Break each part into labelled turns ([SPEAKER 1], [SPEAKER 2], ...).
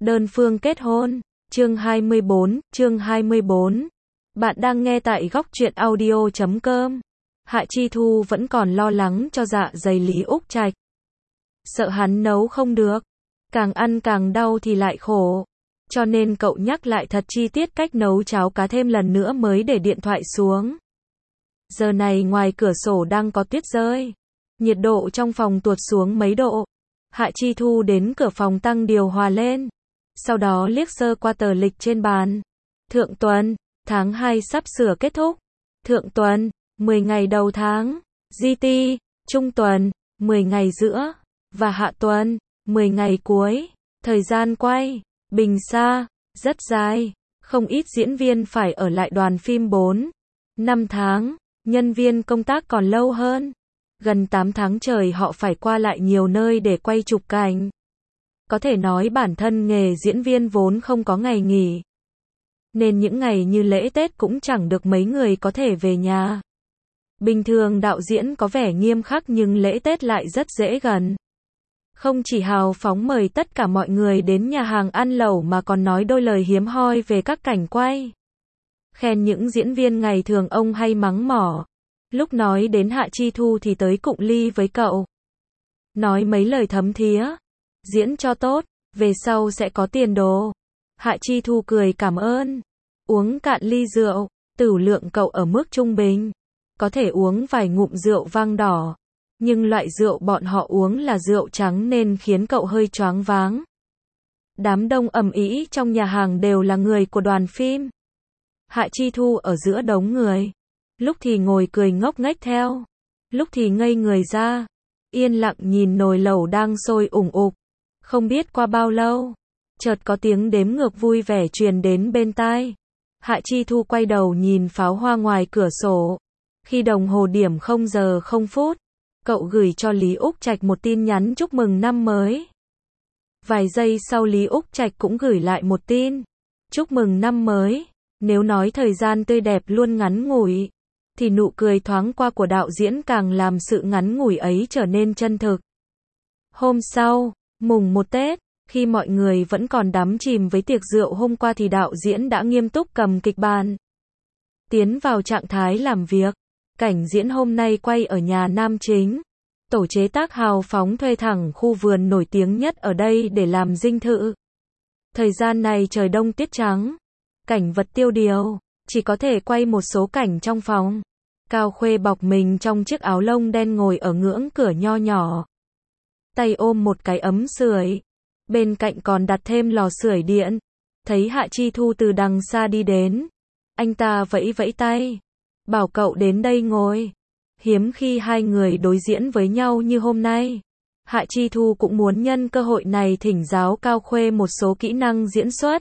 [SPEAKER 1] Đơn phương kết hôn. Chương 24. Bạn đang nghe tại góc truyện audio.com. Hạ Chi Thu vẫn còn lo lắng cho dạ dày Lý Úc Trạch. Sợ hắn nấu không được. Càng ăn càng đau thì lại khổ. Cho nên cậu nhắc lại thật chi tiết cách nấu cháo cá thêm lần nữa mới để điện thoại xuống. Giờ này ngoài cửa sổ đang có tuyết rơi. Nhiệt độ trong phòng tuột xuống mấy độ. Hạ Chi Thu đến cửa phòng tăng điều hòa lên. Sau đó liếc sơ qua tờ lịch trên bàn. Thượng tuần, tháng 2 sắp sửa kết thúc. Thượng tuần, 10 ngày đầu tháng. GT, trung tuần, 10 ngày giữa. Và hạ tuần, 10 ngày cuối. Thời gian quay, bình xa, rất dài. Không ít diễn viên phải ở lại đoàn phim 4-5 tháng. Nhân viên công tác còn lâu hơn. Gần 8 tháng trời họ phải qua lại nhiều nơi để quay chụp cảnh. Có thể nói bản thân nghề diễn viên vốn không có ngày nghỉ. Nên những ngày như lễ Tết cũng chẳng được mấy người có thể về nhà. Bình thường đạo diễn có vẻ nghiêm khắc nhưng lễ Tết lại rất dễ gần. Không chỉ hào phóng mời tất cả mọi người đến nhà hàng ăn lẩu mà còn nói đôi lời hiếm hoi về các cảnh quay. Khen những diễn viên ngày thường ông hay mắng mỏ. Lúc nói đến Hạ Chi Thu thì tới cụng ly với cậu. Nói mấy lời thấm thía. Diễn cho tốt, về sau sẽ có tiền đồ. Hạ Chi Thu cười cảm ơn. Uống cạn ly rượu, tửu lượng cậu ở mức trung bình. Có thể uống vài ngụm rượu vang đỏ. Nhưng loại rượu bọn họ uống là rượu trắng nên khiến cậu hơi choáng váng. Đám đông ầm ĩ trong nhà hàng đều là người của đoàn phim. Hạ Chi Thu ở giữa đống người. Lúc thì ngồi cười ngốc nghếch theo. Lúc thì ngây người ra. Yên lặng nhìn nồi lẩu đang sôi ủng ục. Không biết qua bao lâu. Chợt có tiếng đếm ngược vui vẻ truyền đến bên tai. Hạ Chi Thu quay đầu nhìn pháo hoa ngoài cửa sổ. Khi đồng hồ điểm 0 giờ 0 phút. Cậu gửi cho Lý Úc Trạch một tin nhắn chúc mừng năm mới. Vài giây sau Lý Úc Trạch cũng gửi lại một tin. Chúc mừng năm mới. Nếu nói thời gian tươi đẹp luôn ngắn ngủi. Thì nụ cười thoáng qua của đạo diễn càng làm sự ngắn ngủi ấy trở nên chân thực. Hôm sau, mùng 1 Tết, khi mọi người vẫn còn đắm chìm với tiệc rượu hôm qua thì đạo diễn đã nghiêm túc cầm kịch bản. Tiến vào trạng thái làm việc. Cảnh diễn hôm nay quay ở nhà nam chính. Tổ chế tác hào phóng thuê thẳng khu vườn nổi tiếng nhất ở đây để làm dinh thự. Thời gian này trời đông tiết trắng. Cảnh vật tiêu điều. Chỉ có thể quay một số cảnh trong phòng. Cao Khuê bọc mình trong chiếc áo lông đen ngồi ở ngưỡng cửa nho nhỏ. Tay ôm một cái ấm sưởi. Bên cạnh còn đặt thêm lò sưởi điện. Thấy Hạ Chi Thu từ đằng xa đi đến. Anh ta vẫy vẫy tay. Bảo cậu đến đây ngồi. Hiếm khi hai người đối diễn với nhau như hôm nay. Hạ Chi Thu cũng muốn nhân cơ hội này thỉnh giáo Cao Khuê một số kỹ năng diễn xuất.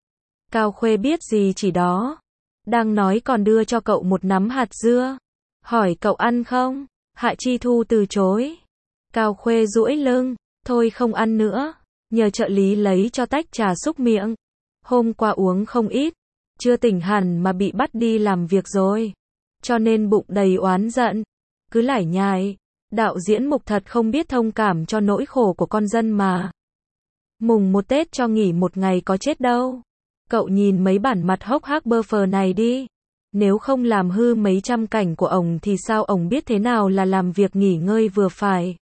[SPEAKER 1] Cao Khuê biết gì chỉ đó. Đang nói còn đưa cho cậu một nắm hạt dưa. Hỏi cậu ăn không? Hạ Chi Thu từ chối. Cao Khuê duỗi lưng. Thôi không ăn nữa. Nhờ trợ lý lấy cho tách trà xúc miệng. Hôm qua uống không ít. Chưa tỉnh hẳn mà bị bắt đi làm việc rồi. Cho nên bụng đầy oán giận. Cứ lải nhải. Đạo diễn Mục thật không biết thông cảm cho nỗi khổ của con dân mà. Mùng 1 Tết cho nghỉ một ngày có chết đâu. Cậu nhìn mấy bản mặt hốc hác bơ phờ này đi. Nếu không làm hư mấy trăm cảnh của ổng thì sao ổng biết thế nào là làm việc nghỉ ngơi vừa phải.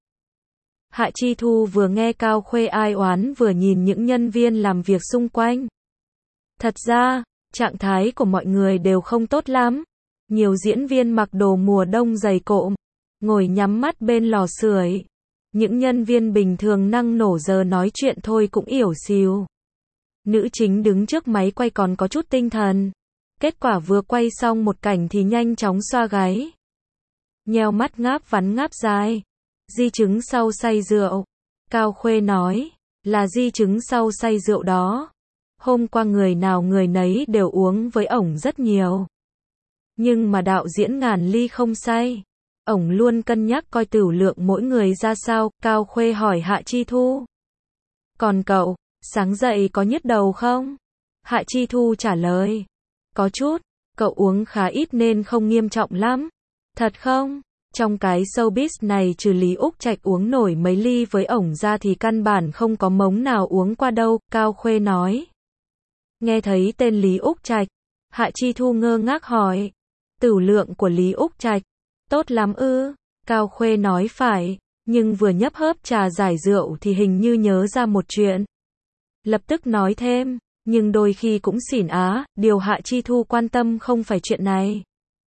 [SPEAKER 1] Hạ Chi Thu vừa nghe Cao Khuê ai oán vừa nhìn những nhân viên làm việc xung quanh. Thật ra, trạng thái của mọi người đều không tốt lắm. Nhiều diễn viên mặc đồ mùa đông dày cộm, ngồi nhắm mắt bên lò sưởi. Những nhân viên bình thường năng nổ giờ nói chuyện thôi cũng ỉu xìu. Nữ chính đứng trước máy quay còn có chút tinh thần. Kết quả vừa quay xong một cảnh thì nhanh chóng xoa gáy. Nheo mắt ngáp vắn ngáp dài. Di chứng sau say rượu. Cao Khuê nói, là di chứng sau say rượu đó. Hôm qua người nào người nấy đều uống với ổng rất nhiều. Nhưng mà đạo diễn ngàn ly không say. Ổng luôn cân nhắc coi tửu lượng mỗi người ra sao. Cao Khuê hỏi Hạ Chi Thu. Còn cậu, sáng dậy có nhức đầu không? Hạ Chi Thu trả lời. Có chút, cậu uống khá ít nên không nghiêm trọng lắm. Thật không? Trong cái showbiz này trừ Lý Úc Trạch uống nổi mấy ly với ổng ra thì căn bản không có mống nào uống qua đâu, Cao Khuê nói. Nghe thấy tên Lý Úc Trạch, Hạ Chi Thu ngơ ngác hỏi. Tửu lượng của Lý Úc Trạch, tốt lắm ư? Cao Khuê nói phải, nhưng vừa nhấp hớp trà giải rượu thì hình như nhớ ra một chuyện. Lập tức nói thêm, nhưng đôi khi cũng xỉn á, điều Hạ Chi Thu quan tâm không phải chuyện này.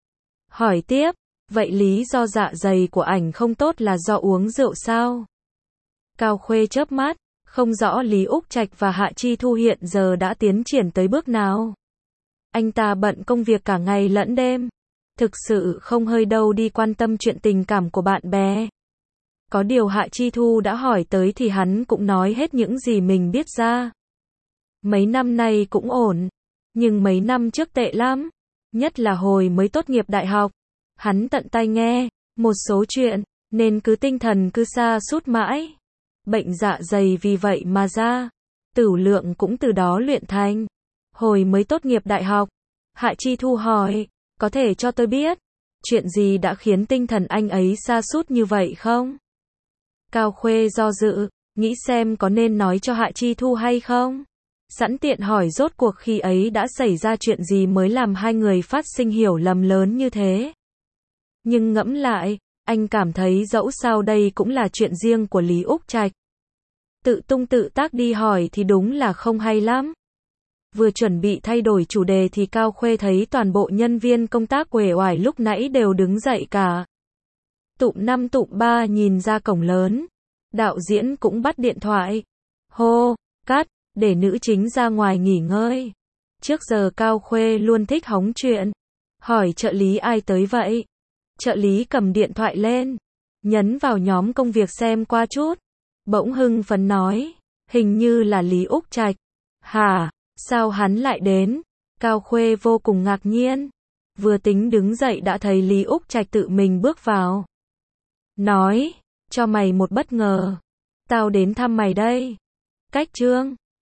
[SPEAKER 1] Hỏi tiếp, vậy lý do dạ dày của ảnh không tốt là do uống rượu sao? Cao Khuê chớp mắt, không rõ Lý Úc Trạch và Hạ Chi Thu hiện giờ đã tiến triển tới bước nào. Anh ta bận công việc cả ngày lẫn đêm, thực sự không hơi đâu đi quan tâm chuyện tình cảm của bạn bè. Có điều Hạ Chi Thu đã hỏi tới thì hắn cũng nói hết những gì mình biết ra. Mấy năm nay cũng ổn, nhưng mấy năm trước tệ lắm, nhất là hồi mới tốt nghiệp đại học. Hắn tận tai nghe một số chuyện, nên cứ tinh thần cứ sa sút mãi. Bệnh dạ dày vì vậy mà ra, tửu lượng cũng từ đó luyện thành. Hồi mới tốt nghiệp đại học, Hạ Chi Thu hỏi, có thể cho tôi biết, chuyện gì đã khiến tinh thần anh ấy sa sút như vậy không? Cao Khuê do dự, nghĩ xem có nên nói cho Hạ Chi Thu hay không. Sẵn tiện hỏi rốt cuộc khi ấy đã xảy ra chuyện gì mới làm hai người phát sinh hiểu lầm lớn như thế. Nhưng ngẫm lại, anh cảm thấy dẫu sao đây cũng là chuyện riêng của Lý Úc Trạch. Tự tung tự tác đi hỏi thì đúng là không hay lắm. Vừa chuẩn bị thay đổi chủ đề thì Cao Khuê thấy toàn bộ nhân viên công tác uể oải lúc nãy đều đứng dậy cả. Tụm 5 tụm 3 nhìn ra cổng lớn. Đạo diễn cũng bắt điện thoại. Hô, cắt, để nữ chính ra ngoài nghỉ ngơi. Trước giờ Cao Khuê luôn thích hóng chuyện. Hỏi trợ lý ai tới vậy? Trợ lý cầm điện thoại lên, nhấn vào nhóm công việc xem qua chút. Bỗng hưng phấn nói, hình như là Lý Úc Trạch. Hả, sao hắn lại đến? Cao Khuê vô cùng ngạc nhiên. Vừa tính đứng dậy đã thấy Lý Úc Trạch tự mình bước vào. Nói, cho mày một bất ngờ. Tao đến thăm mày đây. Cách Trương.